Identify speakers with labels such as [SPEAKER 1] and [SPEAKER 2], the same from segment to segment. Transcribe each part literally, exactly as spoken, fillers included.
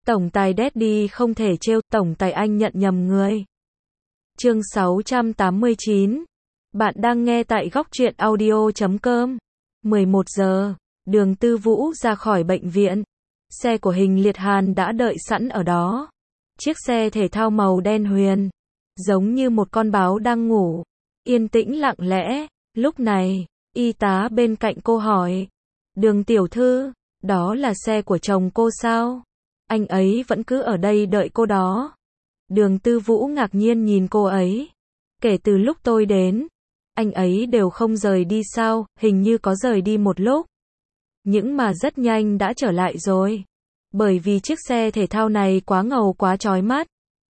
[SPEAKER 1] Tổng tài Daddy không thể trêu, tổng tài anh nhận nhầm người. Chương sáu trăm tám mươi chín. Bạn đang nghe tại góc truyện audio chấm com. mười một giờ, Đường Tư Vũ ra khỏi bệnh viện. Xe của Hình Liệt Hàn đã đợi sẵn ở đó. Chiếc xe thể thao màu đen huyền, giống như một con báo đang ngủ, yên tĩnh lặng lẽ. Lúc này, y tá bên cạnh cô hỏi, Đường tiểu thư, đó là xe của chồng cô sao? Anh ấy vẫn cứ ở đây đợi cô đó. Đường Tư Vũ ngạc nhiên nhìn cô ấy. Kể từ lúc tôi đến, anh ấy đều không rời đi sao? Hình như có rời đi một lúc, nhưng mà rất nhanh đã trở lại rồi. Bởi vì chiếc xe thể thao này quá ngầu, quá chói mắt,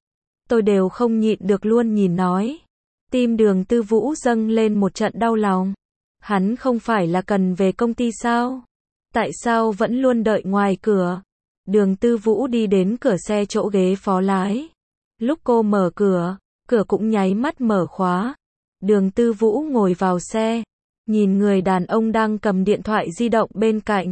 [SPEAKER 1] tôi đều không nhịn được luôn nhìn nói. Tim Đường Tư Vũ dâng lên một trận đau lòng. Hắn không phải là cần về công ty sao? Tại sao vẫn luôn đợi ngoài cửa? Đường Tư Vũ đi đến cửa xe chỗ ghế phó lái. Lúc cô mở cửa, cửa cũng nháy mắt mở khóa. Đường Tư Vũ ngồi vào xe, nhìn người đàn ông đang cầm điện thoại di động bên cạnh.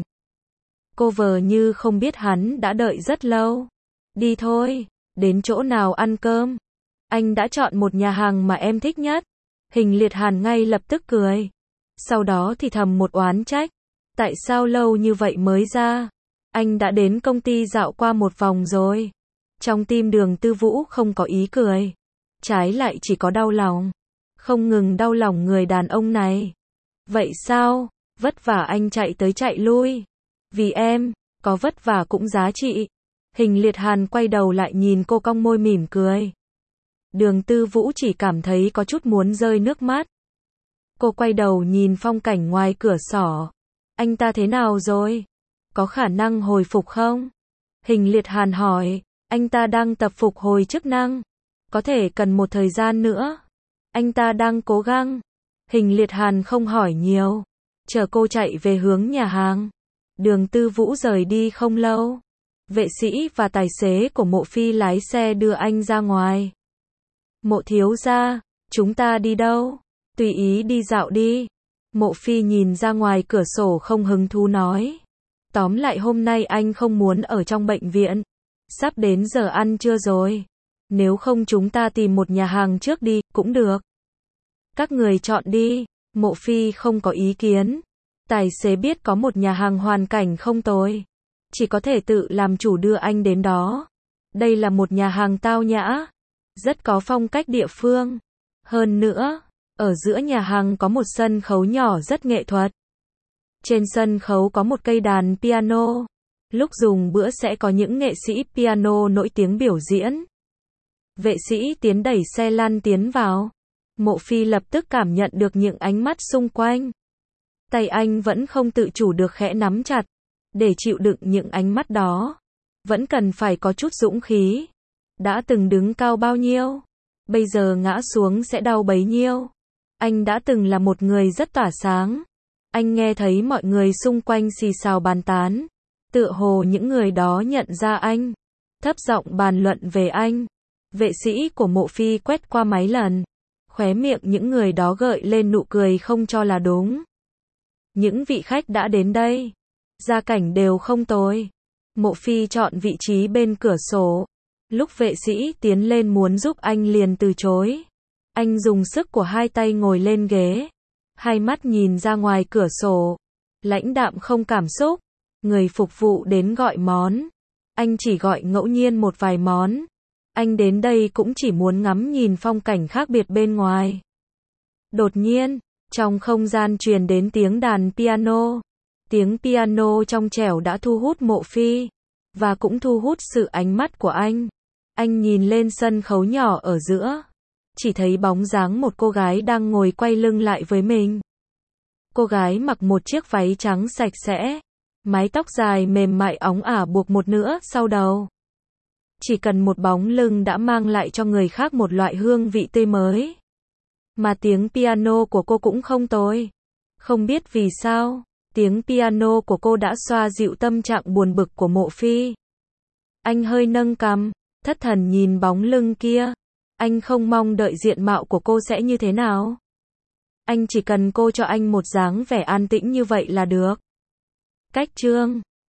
[SPEAKER 1] Cô vờ như không biết hắn đã đợi rất lâu. Đi thôi, đến chỗ nào ăn cơm? Anh đã chọn một nhà hàng mà em thích nhất. Hình Liệt Hàn ngay lập tức cười. Sau đó thì thầm một oán trách. Tại sao lâu như vậy mới ra? Anh đã đến công ty dạo qua một vòng rồi. Trong tim Đường Tư Vũ không có ý cười, trái lại chỉ có đau lòng. Không ngừng đau lòng người đàn ông này. Vậy sao? Vất vả anh chạy tới chạy lui. Vì em, có vất vả cũng giá trị. Hình Liệt Hàn quay đầu lại nhìn cô, cong môi mỉm cười. Đường Tư Vũ chỉ cảm thấy có chút muốn rơi nước mắt. Cô quay đầu nhìn phong cảnh ngoài cửa sổ. Anh ta thế nào rồi? Có khả năng hồi phục không? Hình Liệt Hàn hỏi. Anh ta đang tập phục hồi chức năng. Có thể cần một thời gian nữa. Anh ta đang cố gắng. Hình Liệt Hàn không hỏi nhiều, chờ cô chạy về hướng nhà hàng. Đường Tư Vũ rời đi không lâu, vệ sĩ và tài xế của Mộ Phi lái xe đưa anh ra ngoài. Mộ thiếu gia, chúng ta đi đâu? Tùy ý đi dạo đi. Mộ Phi nhìn ra ngoài cửa sổ không hứng thú nói. Tóm lại hôm nay anh không muốn ở trong bệnh viện. Sắp đến giờ ăn trưa rồi. Nếu không chúng ta tìm một nhà hàng trước đi, cũng được. Các người chọn đi. Mộ Phi không có ý kiến. Tài xế biết có một nhà hàng hoàn cảnh không tồi, chỉ có thể tự làm chủ đưa anh đến đó. Đây là một nhà hàng tao nhã, rất có phong cách địa phương. Hơn nữa, ở giữa nhà hàng có một sân khấu nhỏ rất nghệ thuật. Trên sân khấu có một cây đàn piano. Lúc dùng bữa sẽ có những nghệ sĩ piano nổi tiếng biểu diễn. Vệ sĩ tiến đẩy xe lăn tiến vào. Mộ Phi lập tức cảm nhận được những ánh mắt xung quanh. Tay anh vẫn không tự chủ được khẽ nắm chặt. Để chịu đựng những ánh mắt đó, vẫn cần phải có chút dũng khí. Đã từng đứng cao bao nhiêu, bây giờ ngã xuống sẽ đau bấy nhiêu. Anh đã từng là một người rất tỏa sáng. Anh nghe thấy mọi người xung quanh xì xào bàn tán. Tựa hồ những người đó nhận ra anh, thấp giọng bàn luận về anh. Vệ sĩ của Mộ Phi quét qua mấy lần. Khóe miệng những người đó gợi lên nụ cười không cho là đúng. Những vị khách đã đến đây, gia cảnh đều không tồi. Mộ Phi chọn vị trí bên cửa sổ. Lúc vệ sĩ tiến lên muốn giúp anh liền từ chối. Anh dùng sức của hai tay ngồi lên ghế, hai mắt nhìn ra ngoài cửa sổ, lãnh đạm không cảm xúc. Người phục vụ đến gọi món, anh chỉ gọi ngẫu nhiên một vài món. Anh đến đây cũng chỉ muốn ngắm nhìn phong cảnh khác biệt bên ngoài. Đột nhiên, trong không gian truyền đến tiếng đàn piano. Tiếng piano trong trẻo đã thu hút Mộ Phi, và cũng thu hút sự ánh mắt của anh. Anh nhìn lên sân khấu nhỏ ở giữa, chỉ thấy bóng dáng một cô gái đang ngồi quay lưng lại với mình. Cô gái mặc một chiếc váy trắng sạch sẽ, mái tóc dài mềm mại óng ả buộc một nửa sau đầu. Chỉ cần một bóng lưng đã mang lại cho người khác một loại hương vị tươi mới. Mà tiếng piano của cô cũng không tồi. Không biết vì sao, tiếng piano của cô đã xoa dịu tâm trạng buồn bực của Mộ Phi. Anh hơi nâng cằm, thất thần nhìn bóng lưng kia. Anh không mong đợi diện mạo của cô sẽ như thế nào. Anh chỉ cần cô cho anh một dáng vẻ an tĩnh như vậy là được. Cách chương